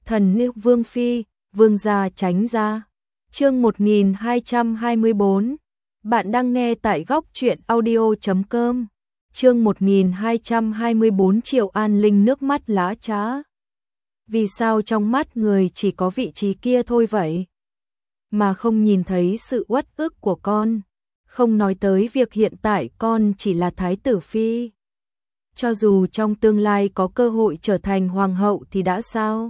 Thần nữ vương phi, vương gia tránh ra. Chương 1224. Bạn đang nghe tại góc truyện audio.com. Chương 1224. Triệu An Linh nước mắt lã chã. Vì sao trong mắt người chỉ có vị trí kia thôi vậy? Mà không nhìn thấy sự uất ức của con. Không nói tới việc hiện tại con chỉ là thái tử phi. Cho dù trong tương lai có cơ hội trở thành hoàng hậu thì đã sao?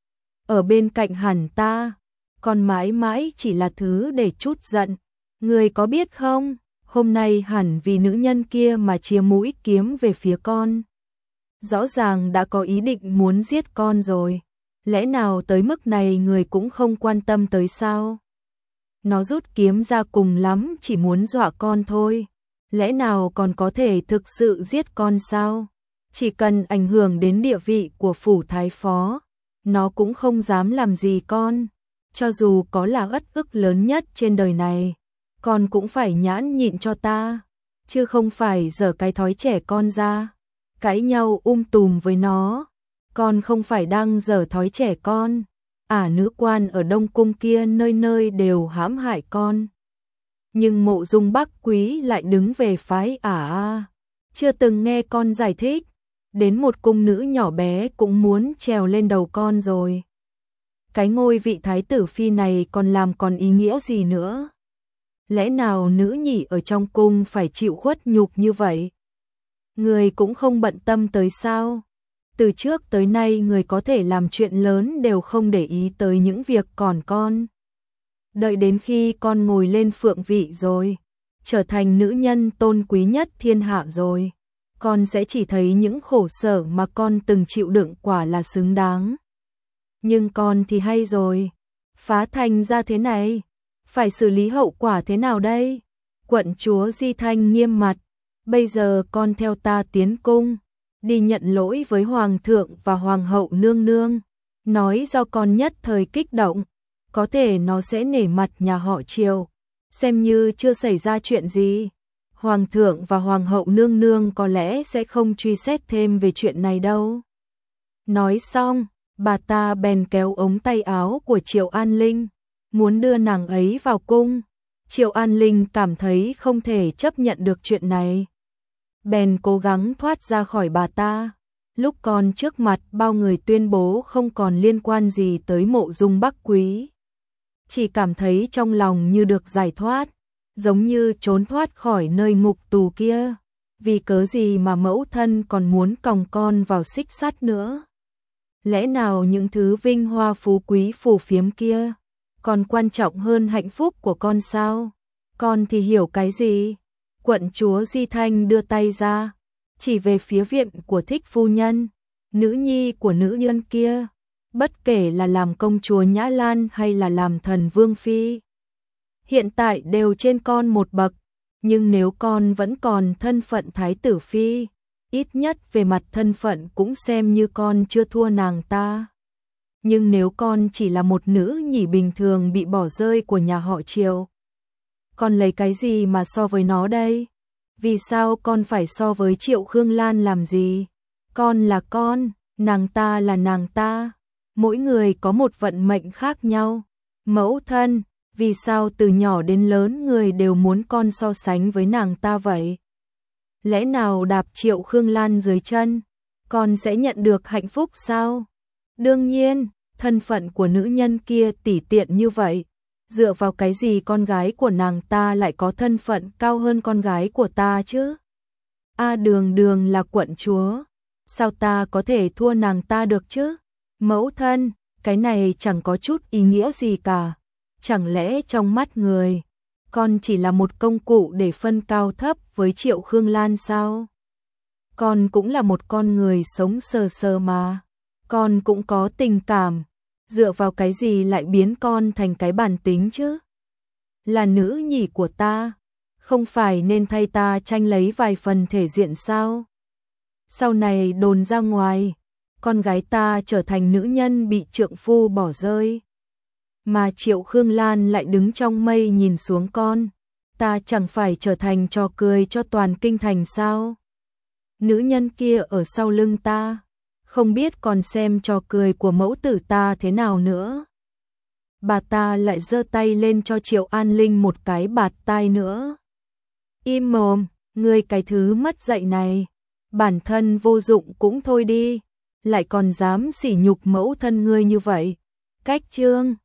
Ở bên cạnh hẳn ta, con mãi mãi chỉ là thứ để trút giận. Người có biết không, hôm nay hẳn vì nữ nhân kia mà chĩa mũi kiếm về phía con. Rõ ràng đã có ý định muốn giết con rồi. Lẽ nào tới mức này người cũng không quan tâm tới sao? Nó rút kiếm ra cùng lắm chỉ muốn dọa con thôi. Lẽ nào còn có thể thực sự giết con sao? Chỉ cần ảnh hưởng đến địa vị của phủ thái phó, nó cũng không dám làm gì con. Cho dù có là uất ức lớn nhất trên đời này, con cũng phải nhãn nhịn cho ta, chứ không phải giở cái thói trẻ con ra, cãi nhau tùm với nó. Con không phải đang giở thói trẻ con. Nữ quan ở Đông Cung kia nơi nơi đều hãm hại con. Nhưng Mộ Dung Bắc Quý lại đứng về phái chưa từng nghe con giải thích. Đến một cung nữ nhỏ bé cũng muốn trèo lên đầu con rồi. Cái ngôi vị thái tử phi này còn làm còn ý nghĩa gì nữa? Lẽ nào nữ nhị ở trong cung phải chịu khuất nhục như vậy? Người cũng không bận tâm tới sao? Từ trước tới nay người có thể làm chuyện lớn đều không để ý tới những việc còn con. Đợi đến khi con ngồi lên phượng vị rồi, trở thành nữ nhân tôn quý nhất thiên hạ rồi, con sẽ chỉ thấy những khổ sở mà con từng chịu đựng quả là xứng đáng. Nhưng con thì hay rồi, phá thành ra thế này, phải xử lý hậu quả thế nào đây? Quận chúa Di Thanh nghiêm mặt, bây giờ con theo ta tiến cung, đi nhận lỗi với hoàng thượng và hoàng hậu nương nương, nói do con nhất thời kích động, có thể nó sẽ nể mặt nhà họ Triều, xem như chưa xảy ra chuyện gì. Hoàng thượng và hoàng hậu nương nương có lẽ sẽ không truy xét thêm về chuyện này đâu. Nói xong, bà ta bèn kéo ống tay áo của Triệu An Linh, muốn đưa nàng ấy vào cung. Triệu An Linh cảm thấy không thể chấp nhận được chuyện này, bèn cố gắng thoát ra khỏi bà ta. Lúc còn trước mặt bao người tuyên bố không còn liên quan gì tới Mộ Dung Bắc Quý, chỉ cảm thấy trong lòng như được giải thoát, giống như trốn thoát khỏi nơi ngục tù kia. Vì cớ gì mà mẫu thân còn muốn còng con vào xích sắt nữa? Lẽ nào những thứ vinh hoa phú quý phù phiếm kia còn quan trọng hơn hạnh phúc của con sao? Con thì hiểu cái gì? Quận chúa Di Thanh đưa tay ra, chỉ về phía viện của thích phu nhân, nữ nhi của nữ nhân kia. Bất kể là làm công chúa Nhã Lan hay là làm thần vương phi, hiện tại đều trên con một bậc. Nhưng nếu con vẫn còn thân phận thái tử phi, ít nhất về mặt thân phận cũng xem như con chưa thua nàng ta. Nhưng nếu con chỉ là một nữ nhỉ bình thường bị bỏ rơi của nhà họ Triều, con lấy cái gì mà so với nó đây? Vì sao con phải so với Triệu Khương Lan làm gì? Con là con, nàng ta là nàng ta. Mỗi người có một vận mệnh khác nhau. Mẫu thân, vì sao từ nhỏ đến lớn người đều muốn con so sánh với nàng ta vậy? Lẽ nào đạp Triệu Khương Lan dưới chân, con sẽ nhận được hạnh phúc sao? Đương nhiên, thân phận của nữ nhân kia tỉ tiện như vậy, dựa vào cái gì con gái của nàng ta lại có thân phận cao hơn con gái của ta chứ? Đường Đường là quận chúa, sao ta có thể thua nàng ta được chứ? Mẫu thân, cái này chẳng có chút ý nghĩa gì cả. Chẳng lẽ trong mắt người, con chỉ là một công cụ để phân cao thấp với Triệu Khương Lan sao? Con cũng là một con người sống sờ sờ mà, con cũng có tình cảm, dựa vào cái gì lại biến con thành cái bản tính chứ? Là nữ nhỉ của ta, không phải nên thay ta tranh lấy vài phần thể diện sao? Sau này đồn ra ngoài, con gái ta trở thành nữ nhân bị trượng phu bỏ rơi, mà Triệu Khương Lan lại đứng trong mây nhìn xuống con, ta chẳng phải trở thành trò cười cho toàn kinh thành sao? Nữ nhân kia ở sau lưng ta, không biết còn xem trò cười của mẫu tử ta thế nào nữa. Bà ta lại giơ tay lên cho Triệu An Linh một cái bạt tai nữa. Im mồm, ngươi cái thứ mất dạy này, bản thân vô dụng cũng thôi đi, lại còn dám sỉ nhục mẫu thân ngươi như vậy. Cách chương